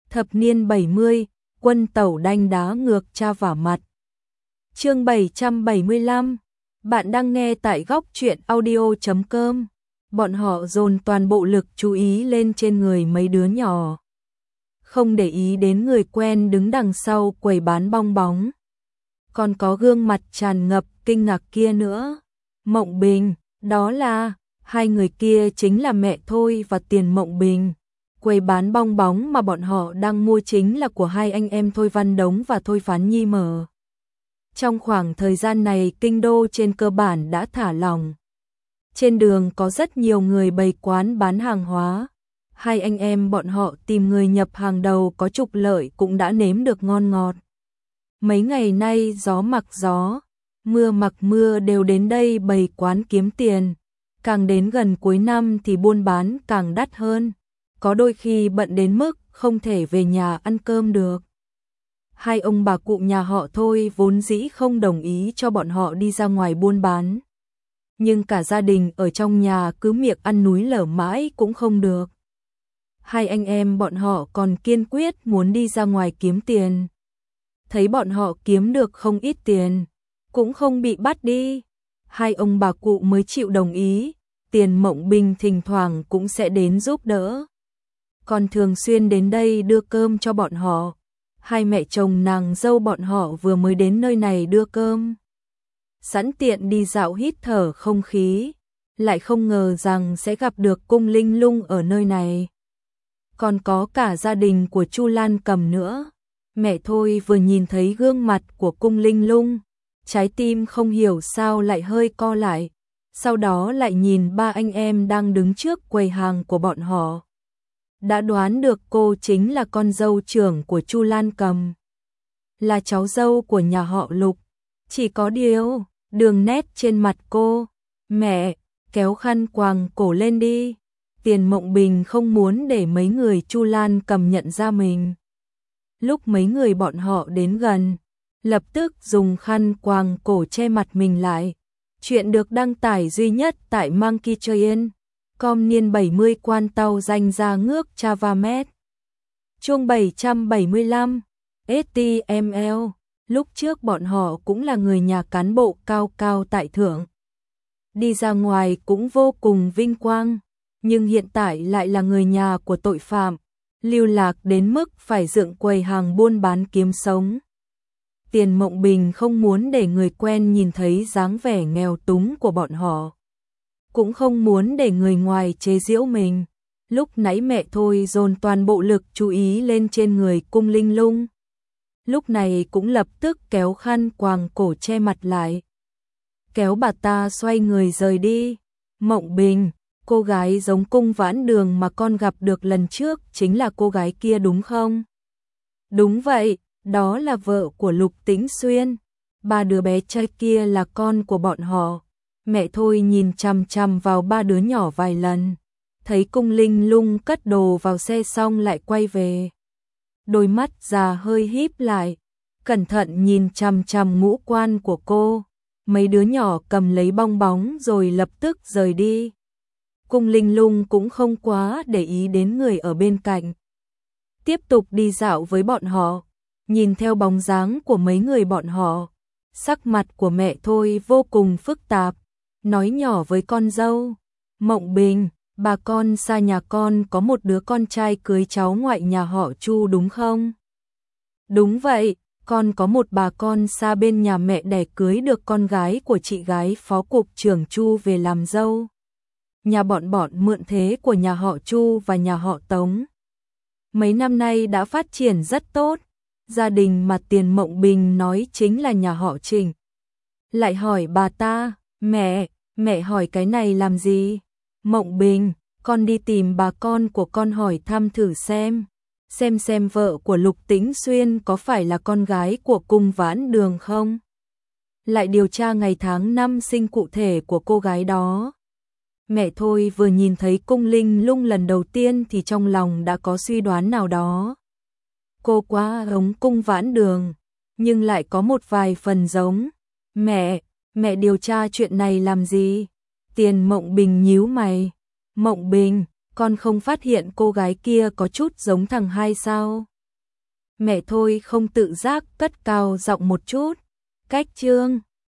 Thập niên 70, quân tẩu đanh đá ngược cha vả mặt. Chương 775. Bạn đang nghe tại góc truyện audio.com. Bọn họ dồn toàn bộ lực chú ý lên trên người mấy đứa nhỏ, không để ý đến người quen đứng đằng sau quầy bán bong bóng. Còn có gương mặt tràn ngập kinh ngạc kia nữa. Mộng Bình, đó là, hai người kia chính là mẹ Thôi và Tiền Mộng Bình. Quầy bán bong bóng mà bọn họ đang mua chính là của hai anh em Thôi Văn Đống và Thôi Phán Nhi mở. Trong khoảng thời gian này kinh đô trên cơ bản đã thả lỏng. Trên đường có rất nhiều người bày quán bán hàng hóa. Hai anh em bọn họ tìm người nhập hàng đầu có trục lợi cũng đã nếm được ngon ngọt. Mấy ngày nay gió mặc gió, mưa mặc mưa đều đến đây bày quán kiếm tiền. Càng đến gần cuối năm thì buôn bán càng đắt hơn. Có đôi khi bận đến mức không thể về nhà ăn cơm được. Hai ông bà cụ nhà họ Thôi vốn dĩ không đồng ý cho bọn họ đi ra ngoài buôn bán. Nhưng cả gia đình ở trong nhà cứ miệng ăn núi lở mãi cũng không được. Hai anh em bọn họ còn kiên quyết muốn đi ra ngoài kiếm tiền. Thấy bọn họ kiếm được không ít tiền, cũng không bị bắt đi. Hai ông bà cụ mới chịu đồng ý. Tiền Mộng Bình thỉnh thoảng cũng sẽ đến giúp đỡ, còn thường xuyên đến đây đưa cơm cho bọn họ. Hai mẹ chồng nàng dâu bọn họ vừa mới đến nơi này đưa cơm, sẵn tiện đi dạo hít thở không khí, lại không ngờ rằng sẽ gặp được Cung Linh Lung ở nơi này. Còn có cả gia đình của Chu Lan Cầm nữa. Mẹ Thôi vừa nhìn thấy gương mặt của Cung Linh Lung, trái tim không hiểu sao lại hơi co lại. Sau đó lại nhìn ba anh em đang đứng trước quầy hàng của bọn họ. Đã đoán được cô chính là con dâu trưởng của Chu Lan Cầm, là cháu dâu của nhà họ Lục. Chỉ có điều, đường nét trên mặt cô, mẹ, kéo khăn quàng cổ lên đi. Tiền Mộng Bình không muốn để mấy người Chu Lan Cầm nhận ra mình. Lúc mấy người bọn họ đến gần, lập tức dùng khăn quàng cổ che mặt mình lại. Chuyện được đăng tải duy nhất tại Monkey Train. Com niên 70 quan tàu danh ra ngước Chavamet. Chương 775. STML. Lúc trước bọn họ cũng là người nhà cán bộ cao cao tại thượng. Đi ra ngoài cũng vô cùng vinh quang. Nhưng hiện tại lại là người nhà của tội phạm. Lưu lạc đến mức phải dựng quầy hàng buôn bán kiếm sống. Tiền Mộng Bình không muốn để người quen nhìn thấy dáng vẻ nghèo túng của bọn họ. Cũng không muốn để người ngoài chế giễu mình. Lúc nãy mẹ Thôi dồn toàn bộ lực chú ý lên trên người Cung Linh Lung. Lúc này cũng lập tức kéo khăn quàng cổ che mặt lại. Kéo bà ta xoay người rời đi. Mộng Bình, cô gái giống Cung Vãn Đường mà con gặp được lần trước chính là cô gái kia đúng không? Đúng vậy, đó là vợ của Lục Tĩnh Xuyên. Ba đứa bé trai kia là con của bọn họ. Mẹ Thôi nhìn chằm chằm vào ba đứa nhỏ vài lần, thấy Cung Linh Lung cất đồ vào xe xong lại quay về. Đôi mắt già hơi híp lại, cẩn thận nhìn chằm chằm ngũ quan của cô. Mấy đứa nhỏ cầm lấy bong bóng rồi lập tức rời đi. Cung Linh Lung cũng không quá để ý đến người ở bên cạnh. Tiếp tục đi dạo với bọn họ, nhìn theo bóng dáng của mấy người bọn họ. Sắc mặt của mẹ Thôi vô cùng phức tạp, nói nhỏ với con dâu. Mộng Bình, bà con xa nhà con có một đứa con trai cưới cháu ngoại nhà họ Chu đúng không? Đúng vậy, con có một bà con xa bên nhà mẹ đẻ cưới được con gái của chị gái phó cục trưởng Chu về làm dâu. Nhà bọn mượn thế của nhà họ Chu và nhà họ Tống. Mấy năm nay đã phát triển rất tốt. Gia đình mà Tiền Mộng Bình nói chính là nhà họ Trình. Lại hỏi bà ta, mẹ hỏi cái này làm gì? Mộng Bình, con đi tìm bà con của con hỏi thăm thử xem vợ của Lục Tĩnh Xuyên có phải là con gái của Cung Vãn Đường không? Lại điều tra ngày tháng năm sinh cụ thể của cô gái đó. Mẹ Thôi vừa nhìn thấy Cung Linh Lung lần đầu tiên thì trong lòng đã có suy đoán nào đó. Cô quá giống Cung Vãn Đường, nhưng lại có một vài phần giống. Mẹ điều tra chuyện này làm gì? Tiền Mộng Bình nhíu mày. Mộng Bình, con không phát hiện cô gái kia có chút giống thằng hai sao? Mẹ Thôi không tự giác cất cao giọng một chút. Cách Trương